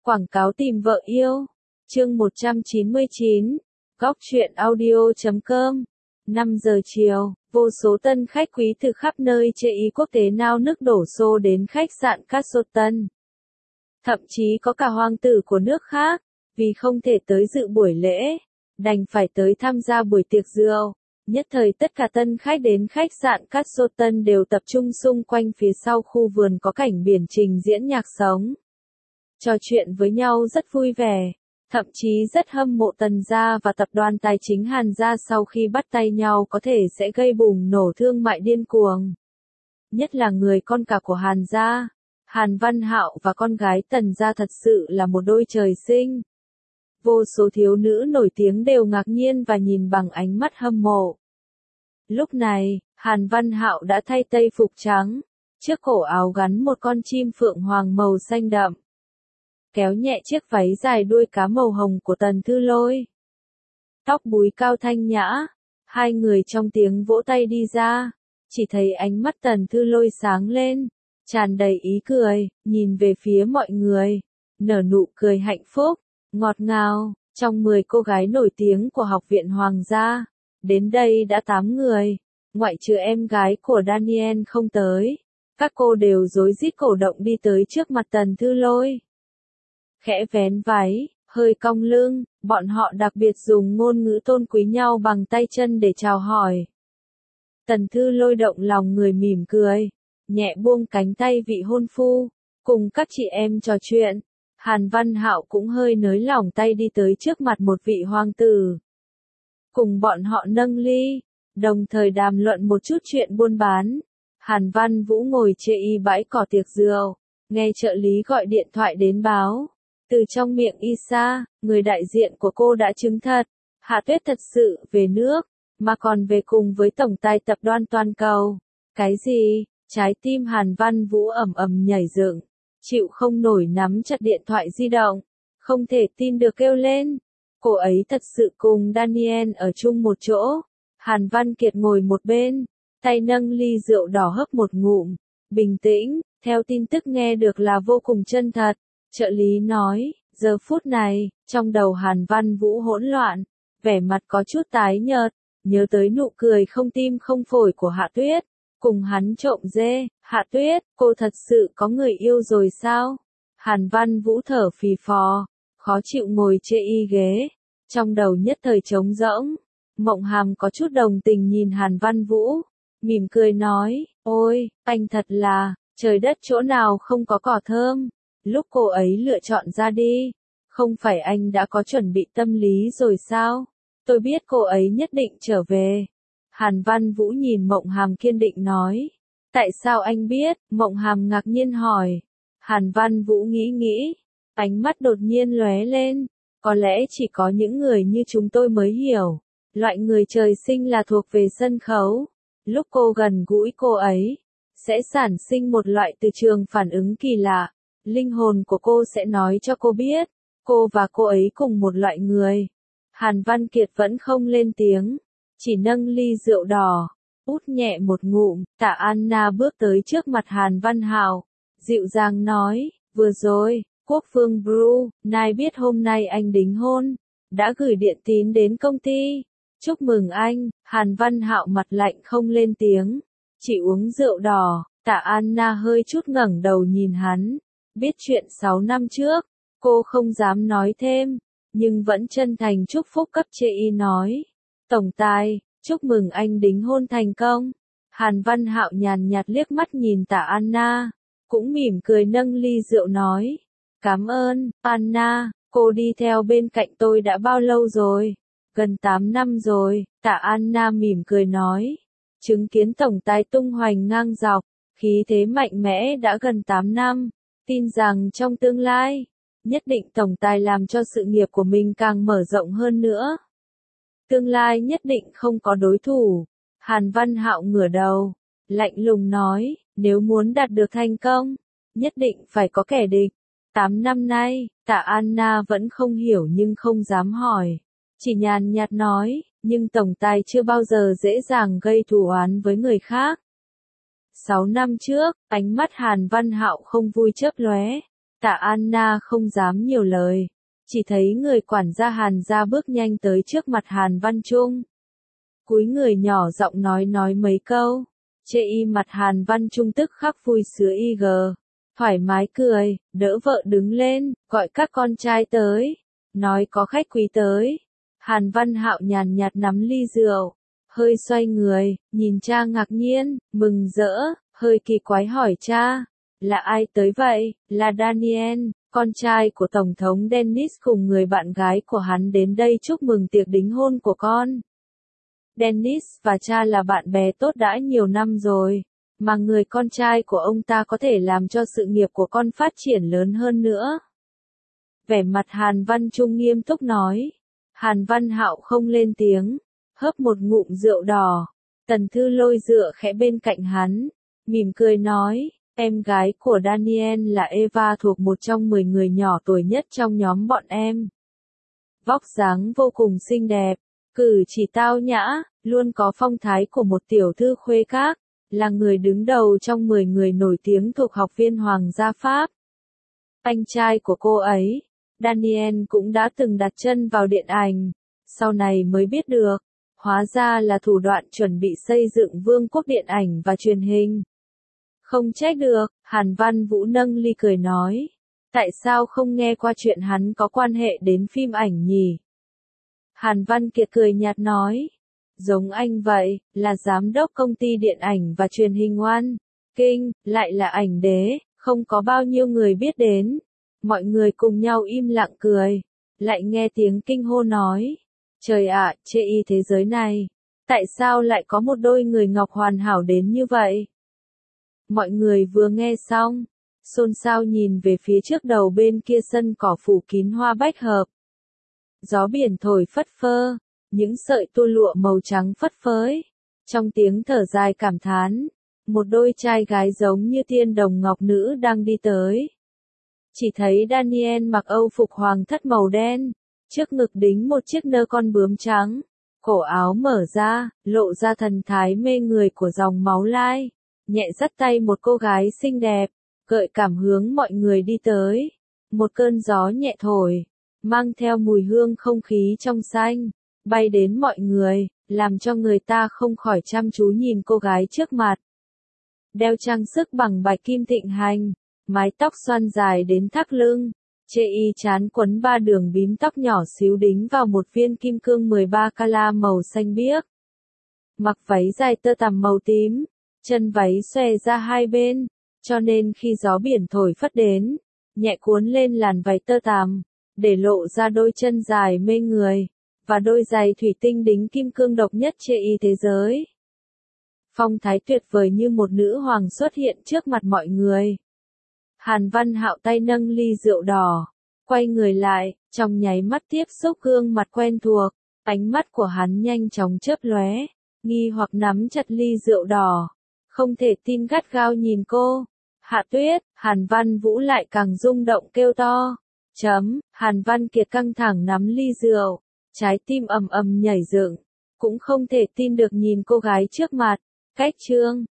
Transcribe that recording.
Quảng cáo tìm vợ yêu. Chương 199. Góc truyện audio.com. 5 giờ chiều, vô số tân khách quý từ khắp nơi chê ý quốc tế nao nức đổ xô đến khách sạn Castleton. Thậm chí có cả hoàng tử của nước khác, vì không thể tới dự buổi lễ, đành phải tới tham gia buổi tiệc rượu. Nhất thời tất cả tân khách đến khách sạn Castleton đều tập trung xung quanh phía sau khu vườn có cảnh biển trình diễn nhạc sống. Trò chuyện với nhau rất vui vẻ, thậm chí rất hâm mộ Tần gia và tập đoàn tài chính Hàn gia sau khi bắt tay nhau có thể sẽ gây bùng nổ thương mại điên cuồng. Nhất là người con cả của Hàn gia, Hàn Văn Hạo và con gái Tần gia thật sự là một đôi trời sinh. Vô số thiếu nữ nổi tiếng đều ngạc nhiên và nhìn bằng ánh mắt hâm mộ. Lúc này, Hàn Văn Hạo đã thay tây phục trắng, trước cổ áo gắn một con chim phượng hoàng màu xanh đậm. Kéo nhẹ chiếc váy dài đuôi cá màu hồng của Tần Thư Lôi. Tóc búi cao thanh nhã, hai người trong tiếng vỗ tay đi ra, chỉ thấy ánh mắt Tần Thư Lôi sáng lên, tràn đầy ý cười, nhìn về phía mọi người, nở nụ cười hạnh phúc, ngọt ngào. Trong 10 cô gái nổi tiếng của Học viện Hoàng gia, đến đây đã 8 người, ngoại trừ em gái của Daniel không tới. Các cô đều rối rít cổ động đi tới trước mặt Tần Thư Lôi. Khẽ vén váy, hơi cong lưng, bọn họ đặc biệt dùng ngôn ngữ tôn quý nhau bằng tay chân để chào hỏi. Tần Thư Lôi động lòng người mỉm cười, nhẹ buông cánh tay vị hôn phu, cùng các chị em trò chuyện. Hàn Văn Hạo cũng hơi nới lỏng tay đi tới trước mặt một vị hoàng tử. Cùng bọn họ nâng ly, đồng thời đàm luận một chút chuyện buôn bán. Hàn Văn Vũ ngồi chê y bãi cỏ tiệc rượu, nghe trợ lý gọi điện thoại đến báo. Từ trong miệng Isa, người đại diện của cô đã chứng thật, Hạ Tuyết thật sự về nước, mà còn về cùng với tổng tài tập đoàn toàn cầu. Cái gì? Trái tim Hàn Văn Vũ ầm ầm nhảy dựng, chịu không nổi nắm chặt điện thoại di động, không thể tin được kêu lên. Cô ấy thật sự cùng Daniel ở chung một chỗ. Hàn Văn Kiệt ngồi một bên, tay nâng ly rượu đỏ hớp một ngụm, bình tĩnh, theo tin tức nghe được là vô cùng chân thật. Trợ lý nói, giờ phút này, trong đầu Hàn Văn Vũ hỗn loạn, vẻ mặt có chút tái nhợt, nhớ tới nụ cười không tim không phổi của Hạ Tuyết, cùng hắn trộm dê. Hạ Tuyết, cô thật sự có người yêu rồi sao? Hàn Văn Vũ thở phì phò, khó chịu ngồi chê y ghế, trong đầu nhất thời trống rỗng. Mộng Hàm có chút đồng tình nhìn Hàn Văn Vũ, mỉm cười nói, ôi, anh thật là, trời đất chỗ nào không có cỏ thơm. Lúc cô ấy lựa chọn ra đi, không phải anh đã có chuẩn bị tâm lý rồi sao? Tôi biết cô ấy nhất định trở về. Hàn Văn Vũ nhìn Mộng Hàm kiên định nói. Tại sao anh biết? Mộng Hàm ngạc nhiên hỏi. Hàn Văn Vũ nghĩ, ánh mắt đột nhiên lóe lên. Có lẽ chỉ có những người như chúng tôi mới hiểu. Loại người trời sinh là thuộc về sân khấu. Lúc cô gần gũi cô ấy, sẽ sản sinh một loại từ trường phản ứng kỳ lạ. Linh hồn của cô sẽ nói cho cô biết, cô và cô ấy cùng một loại người. Hàn Văn Kiệt vẫn không lên tiếng, chỉ nâng ly rượu đỏ, út nhẹ một ngụm. Tạ Anna bước tới trước mặt Hàn Văn Hạo, dịu dàng nói, vừa rồi, Quốc vương Brunei biết hôm nay anh đính hôn, đã gửi điện tín đến công ty. Chúc mừng anh. Hàn Văn Hạo mặt lạnh không lên tiếng, chỉ uống rượu đỏ. Tạ Anna hơi chút ngẩng đầu nhìn hắn. Biết chuyện 6 năm trước, cô không dám nói thêm, nhưng vẫn chân thành chúc phúc cấp chê y nói. Tổng tài, chúc mừng anh đính hôn thành công. Hàn Văn Hạo nhàn nhạt liếc mắt nhìn Tạ Anna, cũng mỉm cười nâng ly rượu nói. Cảm ơn, Anna, cô đi theo bên cạnh tôi đã bao lâu rồi? Gần 8 năm rồi. Tạ Anna mỉm cười nói. Chứng kiến tổng tài tung hoành ngang dọc, khí thế mạnh mẽ đã gần 8 năm. Tin rằng trong tương lai, nhất định tổng tài làm cho sự nghiệp của mình càng mở rộng hơn nữa. Tương lai nhất định không có đối thủ. Hàn Văn Hạo ngửa đầu, lạnh lùng nói, nếu muốn đạt được thành công, nhất định phải có kẻ địch. 8 năm nay, Tạ Anna vẫn không hiểu nhưng không dám hỏi. Chỉ nhàn nhạt nói, nhưng tổng tài chưa bao giờ dễ dàng gây thù oán với người khác. 6 năm trước, ánh mắt Hàn Văn Hạo không vui chớp lóe. Tạ Anna không dám nhiều lời, chỉ thấy người quản gia Hàn gia bước nhanh tới trước mặt Hàn Văn Trung. Cúi người nhỏ giọng nói mấy câu, chê y mặt Hàn Văn Trung tức khắc vui sướng thoải mái cười, đỡ vợ đứng lên, gọi các con trai tới, nói có khách quý tới. Hàn Văn Hạo nhàn nhạt nắm ly rượu, hơi xoay người, nhìn cha ngạc nhiên, mừng rỡ, hơi kỳ quái hỏi cha, là ai tới vậy? Là Daniel, con trai của Tổng thống Dennis cùng người bạn gái của hắn đến đây chúc mừng tiệc đính hôn của con. Dennis và cha là bạn bè tốt đã nhiều năm rồi, mà người con trai của ông ta có thể làm cho sự nghiệp của con phát triển lớn hơn nữa. Vẻ mặt Hàn Văn Trung nghiêm túc nói. Hàn Văn Hạo không lên tiếng, hớp một ngụm rượu đỏ. Tần Thư Lôi dựa khẽ bên cạnh hắn, mỉm cười nói, em gái của Daniel là Eva thuộc một trong 10 người nhỏ tuổi nhất trong nhóm bọn em. Vóc dáng vô cùng xinh đẹp, cử chỉ tao nhã, luôn có phong thái của một tiểu thư khuê các, là người đứng đầu trong 10 người nổi tiếng thuộc học viên Hoàng gia Pháp. Anh trai của cô ấy, Daniel cũng đã từng đặt chân vào điện ảnh, sau này mới biết được, hóa ra là thủ đoạn chuẩn bị xây dựng vương quốc điện ảnh và truyền hình. Không trách được, Hàn Văn Vũ nâng ly cười nói, tại sao không nghe qua chuyện hắn có quan hệ đến phim ảnh nhỉ? Hàn Văn Kiệt cười nhạt nói, giống anh vậy, là giám đốc công ty điện ảnh và truyền hình One King, lại là ảnh đế, không có bao nhiêu người biết đến. Mọi người cùng nhau im lặng cười, lại nghe tiếng kinh hô nói, trời ạ, chê y thế giới này, tại sao lại có một đôi người ngọc hoàn hảo đến như vậy? Mọi người vừa nghe xong, xôn xao nhìn về phía trước đầu bên kia sân cỏ phủ kín hoa bách hợp. Gió biển thổi phất phơ, những sợi tua lụa màu trắng phất phới. Trong tiếng thở dài cảm thán, một đôi trai gái giống như tiên đồng ngọc nữ đang đi tới. Chỉ thấy Daniel mặc âu phục hoàng thất màu đen, trước ngực đính một chiếc nơ con bướm trắng, cổ áo mở ra, lộ ra thần thái mê người của dòng máu lai, nhẹ dắt tay một cô gái xinh đẹp, gợi cảm hướng mọi người đi tới. Một cơn gió nhẹ thổi, mang theo mùi hương không khí trong xanh, bay đến mọi người, làm cho người ta không khỏi chăm chú nhìn cô gái trước mặt. Đeo trang sức bằng bạch kim thịnh hành, mái tóc xoăn dài đến thắt lưng, chê y chán quấn 3 đường bím tóc nhỏ xíu đính vào một viên kim cương 13 carat màu xanh biếc. Mặc váy dài tơ tằm màu tím, chân váy xòe ra hai bên, cho nên khi gió biển thổi phất đến, nhẹ cuốn lên làn váy tơ tằm, để lộ ra đôi chân dài mê người, và đôi giày thủy tinh đính kim cương độc nhất chê y thế giới. Phong thái tuyệt vời như một nữ hoàng xuất hiện trước mặt mọi người. Hàn Văn Hạo tay nâng ly rượu đỏ, quay người lại, trong nháy mắt tiếp xúc gương mặt quen thuộc, ánh mắt của hắn nhanh chóng chớp lóe, nghi hoặc nắm chặt ly rượu đỏ, không thể tin gắt gao nhìn cô. Hạ Tuyết, Hàn Văn Vũ lại càng rung động kêu to. Hàn Văn Kiệt căng thẳng nắm ly rượu, trái tim ầm ầm nhảy dựng, cũng không thể tin được nhìn cô gái trước mặt. Cách chương